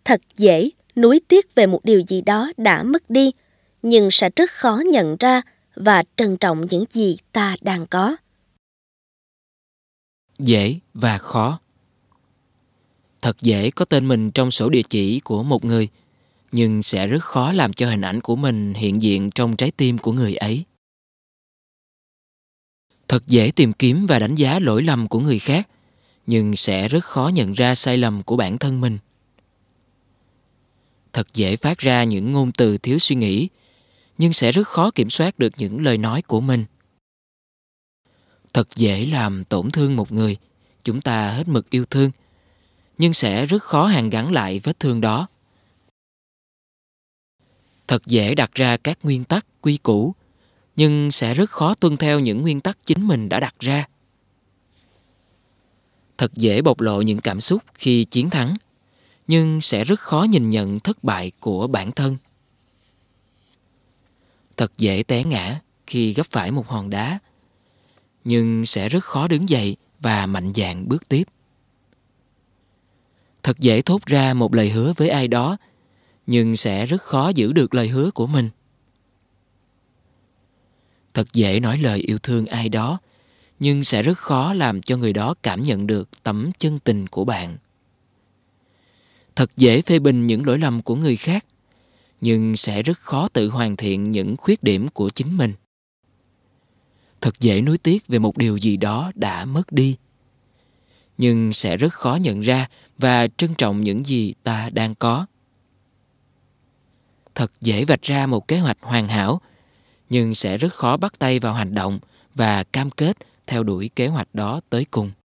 Thật dễ nuối tiếc về một điều gì đó đã mất đi, nhưng sẽ rất khó nhận ra và trân trọng những gì ta đang có. Dễ và khó. Thật dễ có tên mình trong sổ địa chỉ của một người, nhưng sẽ rất khó làm cho hình ảnh của mình hiện diện trong trái tim của người ấy. Thật dễ tìm kiếm và đánh giá lỗi lầm của người khác, nhưng sẽ rất khó nhận ra sai lầm của bản thân mình. Thật dễ phát ra những ngôn từ thiếu suy nghĩ, nhưng sẽ rất khó kiểm soát được những lời nói của mình. Thật dễ làm tổn thương một người chúng ta hết mực yêu thương, nhưng sẽ rất khó hàn gắn lại vết thương đó. Thật dễ đặt ra các nguyên tắc, quy củ, nhưng sẽ rất khó tuân theo những nguyên tắc chính mình đã đặt ra. Thật dễ bộc lộ những cảm xúc khi chiến thắng, nhưng sẽ rất khó nhìn nhận thất bại của bản thân. Thật dễ té ngã khi gấp phải một hòn đá, nhưng sẽ rất khó đứng dậy và mạnh dạn bước tiếp. Thật dễ thốt ra một lời hứa với ai đó, nhưng sẽ rất khó giữ được lời hứa của mình. Thật dễ nói lời yêu thương ai đó, nhưng sẽ rất khó làm cho người đó cảm nhận được tấm chân tình của bạn. Thật dễ phê bình những lỗi lầm của người khác, nhưng sẽ rất khó tự hoàn thiện những khuyết điểm của chính mình. Thật dễ nuối tiếc về một điều gì đó đã mất đi, nhưng sẽ rất khó nhận ra và trân trọng những gì ta đang có. Thật dễ vạch ra một kế hoạch hoàn hảo, nhưng sẽ rất khó bắt tay vào hành động và cam kết theo đuổi kế hoạch đó tới cùng.